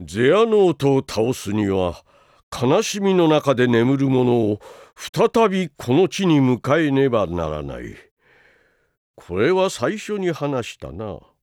ゼアノートを倒すには悲しみの中で眠る者を再びこの地に迎えねばならない。これは最初に話したな。